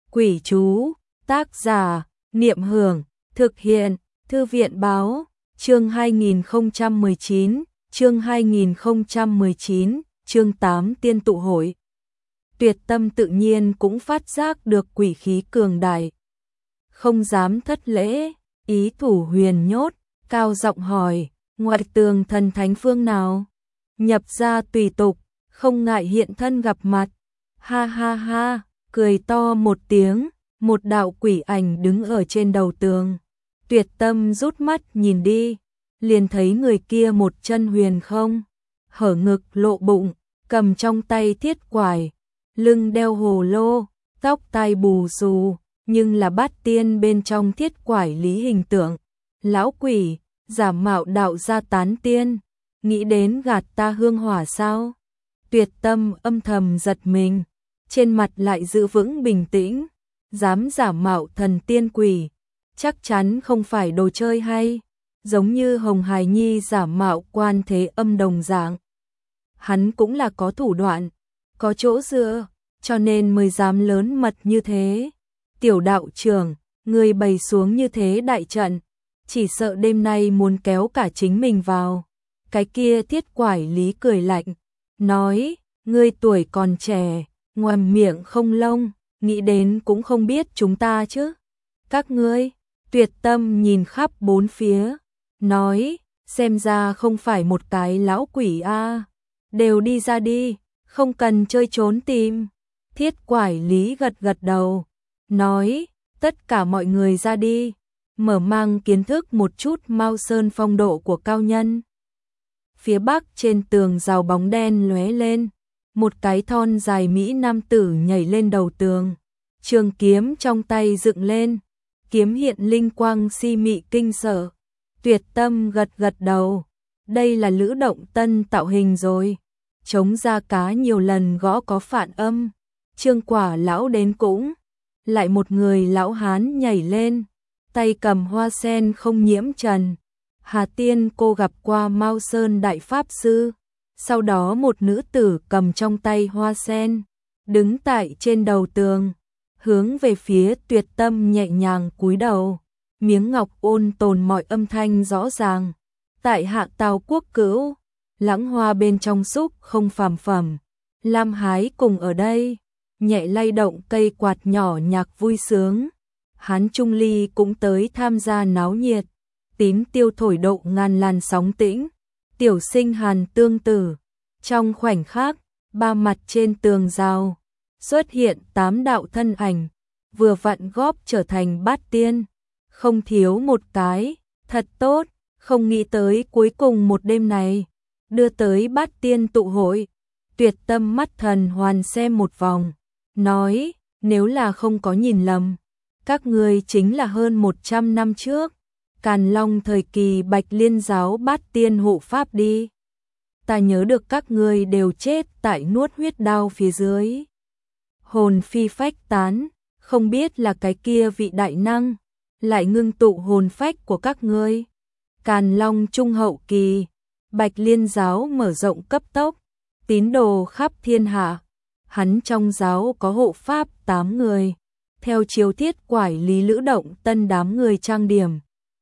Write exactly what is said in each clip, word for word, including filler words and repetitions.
Quỷ chú, tác giả, Niệm Hưởng, thực hiện, Thư viện báo, chương hai nghìn không trăm mười chín, chương hai nghìn không trăm mười chín, chương tám tiên tụ hội. Tuyệt Tâm tự nhiên cũng phát giác được quỷ khí cường đại. Không dám thất lễ, ý thủ huyền nhốt, cao giọng hỏi, ngoại tường thần thánh phương nào? Nhập ra tùy tục, không ngại hiện thân gặp mặt. Ha ha ha, cười to một tiếng, một đạo quỷ ảnh đứng ở trên đầu tường. Tuyệt Tâm rút mắt nhìn đi, liền thấy người kia một chân huyền không, hở ngực lộ bụng, cầm trong tay thiết quải, lưng đeo hồ lô, tóc tai bù xù, nhưng là bát tiên bên trong thiết quải lý hình tượng. Lão quỷ, giả mạo đạo gia tán tiên, nghĩ đến gạt ta hương hỏa sao? Tuyệt Tâm âm thầm giật mình, trên mặt lại giữ vững bình tĩnh, dám giả mạo thần tiên quỷ, chắc chắn không phải đồ chơi hay, giống như Hồng Hài Nhi giả mạo Quan Thế Âm đồng dạng. Hắn cũng là có thủ đoạn, có chỗ dựa, cho nên mới dám lớn mật như thế. Tiểu đạo trưởng, người bày xuống như thế đại trận, chỉ sợ đêm nay muốn kéo cả chính mình vào. Cái kia thiết quải lý cười lạnh, nói, ngươi tuổi còn trẻ, ngoàm miệng không lông, nghĩ đến cũng không biết chúng ta chứ. Các ngươi, Tuyệt Tâm nhìn khắp bốn phía, nói, xem ra không phải một cái lão quỷ a, đều đi ra đi, không cần chơi trốn tìm. Thiết quải lý gật gật đầu, nói, tất cả mọi người ra đi, mở mang kiến thức một chút Mao Sơn phong độ của cao nhân. Phía bắc trên tường rào bóng đen lóe lên, một cái thon dài mỹ nam tử nhảy lên đầu tường, trường kiếm trong tay dựng lên, kiếm hiện linh quang si mị kinh sợ. Tuyệt Tâm gật gật đầu, đây là Lữ Động Tân tạo hình rồi, chống ra cá nhiều lần gõ có phản âm. Trương Quả lão đến cũng, lại một người lão hán nhảy lên, tay cầm hoa sen không nhiễm trần. Hà Tiên cô gặp qua Mao Sơn đại pháp sư, sau đó một nữ tử cầm trong tay hoa sen, đứng tại trên đầu tường, hướng về phía Tuyệt Tâm nhẹ nhàng cúi đầu, miếng ngọc ôn tồn mọi âm thanh rõ ràng. Tại Hạ Tào Quốc Cữu, lãng hoa bên trong xúc không phàm phẩm, Lam Hái cùng ở đây, nhẹ lay động cây quạt nhỏ nhạc vui sướng. Hán Trung Ly cũng tới tham gia náo nhiệt, tím tiêu thổi độ ngàn làn sóng tĩnh, tiểu sinh Hàn Tương Tử. Trong khoảnh khắc, ba mặt trên tường rào xuất hiện tám đạo thân ảnh, vừa vặn góp trở thành bát tiên, không thiếu một cái. Thật tốt, không nghĩ tới cuối cùng một đêm này đưa tới bát tiên tụ hội. Tuyệt Tâm mắt thần hoàn xem một vòng, nói, nếu là không có nhìn lầm, các ngươi chính là hơn một trăm năm trước Càn Long thời kỳ Bạch Liên giáo bát tiên hộ pháp đi. Ta nhớ được các ngươi đều chết tại nuốt huyết đao phía dưới, hồn phi phách tán, không biết là cái kia vị đại năng lại ngưng tụ hồn phách của các ngươi. Càn Long trung hậu kỳ, Bạch Liên giáo mở rộng cấp tốc, tín đồ khắp thiên hạ, hắn trong giáo có hộ pháp tám người, theo chiếu thiết quải lý Lữ Động Tân đám người trang điểm,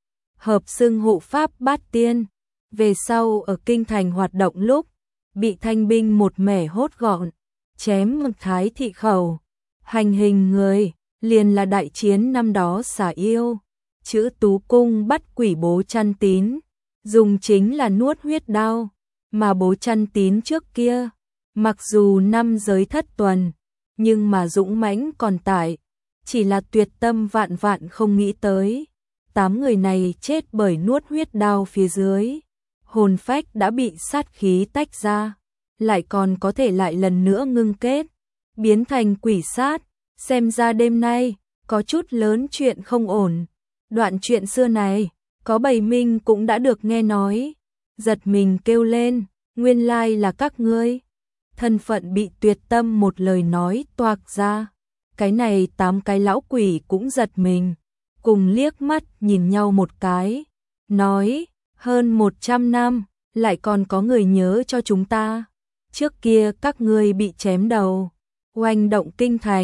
hợp xưng hộ pháp bát tiên. Về sau ở kinh thành hoạt động lúc, bị thanh binh một mẻ hốt gọn, chém Thái thị khẩu, hành hình người, liền là đại chiến năm đó xả yêu, chữ Tú Cung bắt quỷ Bố Chăn Tín, dùng chính là nuốt huyết đao, mà Bố Chăn Tín trước kia, mặc dù năm giới thất tuần, nhưng mà dũng mãnh còn tại, chỉ là Tuyệt Tâm vạn vạn không nghĩ tới, tám người này chết bởi nuốt huyết đao phía dưới, hồn phách đã bị sát khí tách ra, lại còn có thể lại lần nữa ngưng kết, biến thành quỷ sát. Xem ra đêm nay có chút lớn chuyện không ổn. Đoạn chuyện xưa này, có Bầy Minh cũng đã được nghe nói, giật mình kêu lên, nguyên lai là các ngươi. Thân phận bị Tuyệt Tâm một lời nói toạc ra, cái này tám cái lão quỷ cũng giật mình, cùng liếc mắt nhìn nhau một cái, nói, hơn một trăm năm, lại còn có người nhớ cho chúng ta. Trước kia các ngươi bị chém đầu, oanh động kinh thành,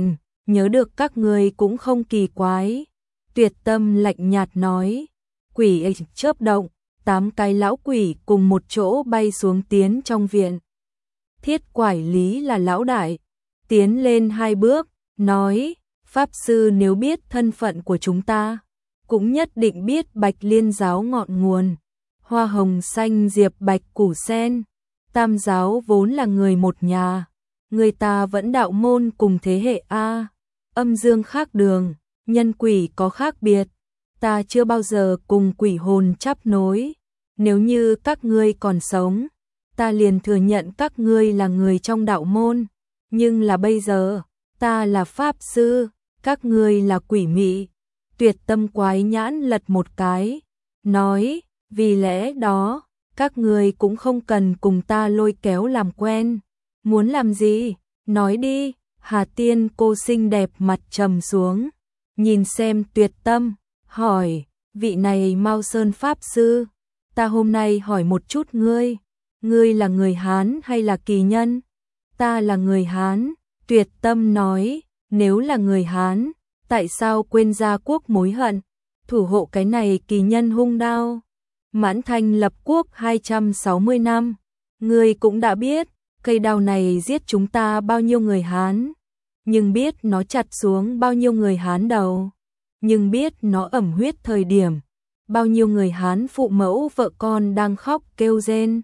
nhớ được các ngươi cũng không kỳ quái. Tuyệt Tâm lạnh nhạt nói, quỷ ấy chớp động, tám cái lão quỷ cùng một chỗ bay xuống tiến trong viện. Thiết Quải Lý là lão đại, tiến lên hai bước, nói, Pháp Sư nếu biết thân phận của chúng ta, cũng nhất định biết Bạch Liên giáo ngọn nguồn, hoa hồng xanh diệp bạch củ sen, Tam giáo vốn là người một nhà, người ta vẫn đạo môn cùng thế hệ a, âm dương khác đường, nhân quỷ có khác biệt, ta chưa bao giờ cùng quỷ hồn chắp nối, nếu như các ngươi còn sống, ta liền thừa nhận các ngươi là người trong đạo môn, nhưng là bây giờ, ta là Pháp Sư, các ngươi là quỷ mị. Tuyệt Tâm quái nhãn lật một cái, nói, vì lẽ đó, các ngươi cũng không cần cùng ta lôi kéo làm quen. Muốn làm gì? Nói đi. Hà Tiên cô xinh đẹp mặt trầm xuống, nhìn xem Tuyệt Tâm, hỏi, vị này Mao Sơn Pháp Sư, ta hôm nay hỏi một chút ngươi, ngươi là người Hán hay là kỳ nhân? Ta là người Hán. Tuyệt Tâm nói, nếu là người Hán, tại sao quên gia quốc mối hận, thủ hộ cái này kỳ nhân hung đao? Mãn Thanh lập quốc hai trăm sáu mươi năm, ngươi cũng đã biết, cây đao này giết chúng ta bao nhiêu người Hán, nhưng biết nó chặt xuống bao nhiêu người Hán đầu, nhưng biết nó ẩm huyết thời điểm, bao nhiêu người Hán phụ mẫu vợ con đang khóc kêu rên.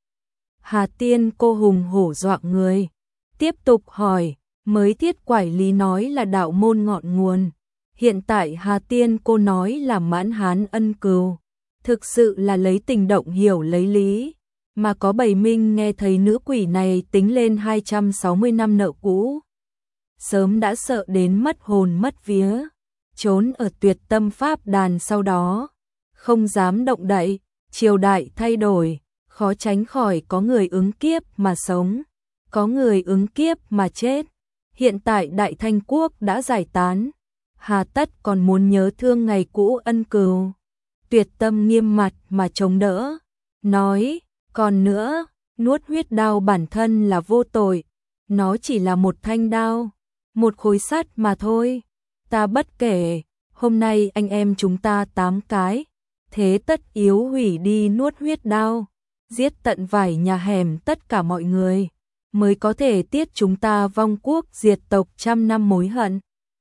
Hà Tiên cô hùng hổ dọa người, tiếp tục hỏi, mới Thiết Quải Lý nói là đạo môn ngọn nguồn, hiện tại Hà Tiên cô nói là Mãn Hán ân cừu, thực sự là lấy tình động hiểu lấy lý, mà có Bầy Minh nghe thấy nữ quỷ này tính lên hai trăm sáu mươi năm nợ cũ, sớm đã sợ đến mất hồn mất vía, trốn ở Tuyệt Tâm pháp đàn sau đó, không dám động đậy, triều đại thay đổi, khó tránh khỏi có người ứng kiếp mà sống, có người ứng kiếp mà chết. Hiện tại Đại Thanh quốc đã giải tán, hà tất còn muốn nhớ thương ngày cũ ân cừu. Tuyệt Tâm nghiêm mặt mà chống đỡ, nói, còn nữa, nuốt huyết đao bản thân là vô tội, nó chỉ là một thanh đao, một khối sắt mà thôi, ta bất kể, hôm nay anh em chúng ta tám cái, thế tất yếu hủy đi nuốt huyết đao, giết tận vải nhà hẻm tất cả mọi người, mới có thể tiết chúng ta vong quốc diệt tộc trăm năm mối hận.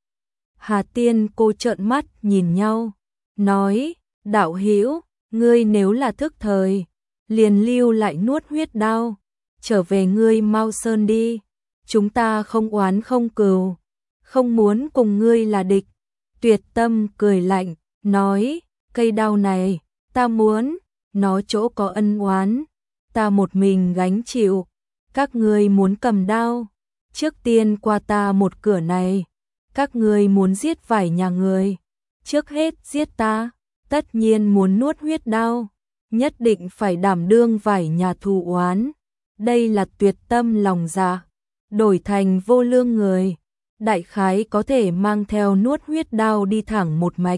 Hà Tiên cô trợn mắt nhìn nhau, nói, đạo hữu, ngươi nếu là thức thời, liền lưu lại nuốt huyết đao, trở về ngươi Mao Sơn đi, chúng ta không oán không cừu, không muốn cùng ngươi là địch. Tuyệt Tâm cười lạnh, nói, cây đao này, ta muốn, nó chỗ có ân oán, ta một mình gánh chịu, các ngươi muốn cầm đao, trước tiên qua ta một cửa này, các ngươi muốn giết vài nhà người, trước hết giết ta, tất nhiên muốn nuốt huyết đao, nhất định phải đảm đương vài nhà thù oán, đây là Tuyệt Tâm lòng dạ, đổi thành vô lương người, đại khái có thể mang theo nuốt huyết đao đi thẳng một mạch.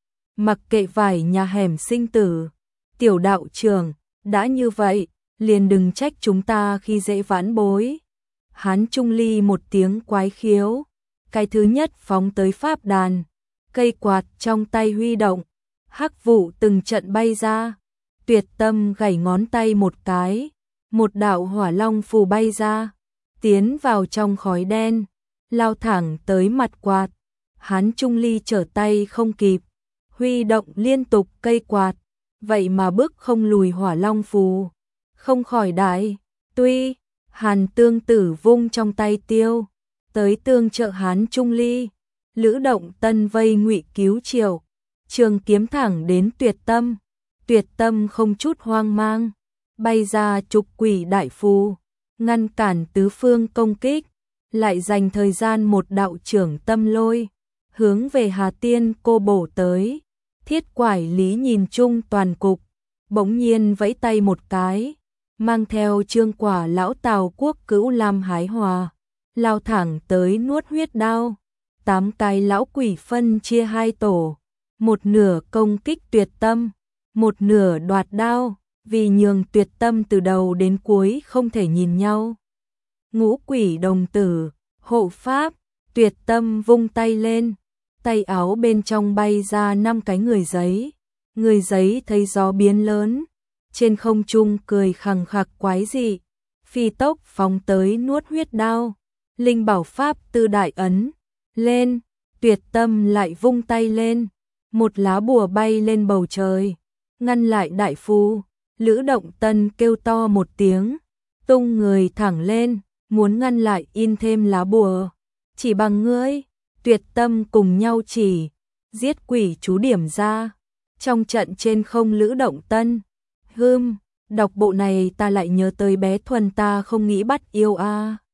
Mặc kệ vài nhà hẻm sinh tử, tiểu đạo trưởng, đã như vậy, liền đừng trách chúng ta khi dễ vãn bối. Hán Trung Ly một tiếng quái khiếu, cái thứ nhất phóng tới pháp đàn, cây quạt trong tay huy động, hắc vụ từng trận bay ra, Tuyệt Tâm gảy ngón tay một cái, một đạo hỏa long phù bay ra, tiến vào trong khói đen, lao thẳng tới mặt quạt. Hán Trung Ly trở tay không kịp, huy động liên tục cây quạt, vậy mà bước không lùi hỏa long phù, không khỏi đại. Tuy Hàn Tương Tử vung trong tay tiêu, tới tương trợ Hán Trung Ly, Lữ Động Tân vây ngụy cứu Triệu, trường kiếm thẳng đến Tuyệt Tâm. Tuyệt Tâm không chút hoang mang, bay ra trục quỷ đại phù, ngăn cản tứ phương công kích, lại dành thời gian một đạo trưởng tâm lôi, hướng về Hà Tiên cô bổ tới. Thiết Quải Lý nhìn chung toàn cục, bỗng nhiên vẫy tay một cái, mang theo Trương Quả lão Tào quốc cữu Lam Hái Hòa, lao thẳng tới nuốt huyết đao. Tám cái lão quỷ phân chia hai tổ, một nửa công kích Tuyệt Tâm, một nửa đoạt đao, vì nhường Tuyệt Tâm từ đầu đến cuối không thể nhìn nhau. Ngũ quỷ đồng tử, hộ pháp, Tuyệt Tâm vung tay lên, tay áo bên trong bay ra năm cái người giấy. Người giấy thấy gió biến lớn, trên không trung cười khằng khặc quái dị, phi tốc phóng tới nuốt huyết đao. Linh bảo pháp tư đại ấn lên, Tuyệt Tâm lại vung tay lên, một lá bùa bay lên bầu trời, ngăn lại đại phù. Lữ Động Tân kêu to một tiếng, tung người thẳng lên, muốn ngăn lại in thêm lá bùa. Chỉ bằng ngươi, Tuyệt Tâm cùng nhau chỉ, giết quỷ chú điểm ra. Trong trận trên không Lữ Động Tân, hưm, đọc bộ này ta lại nhớ tới bé Thuần ta không nghĩ bắt yêu a. À.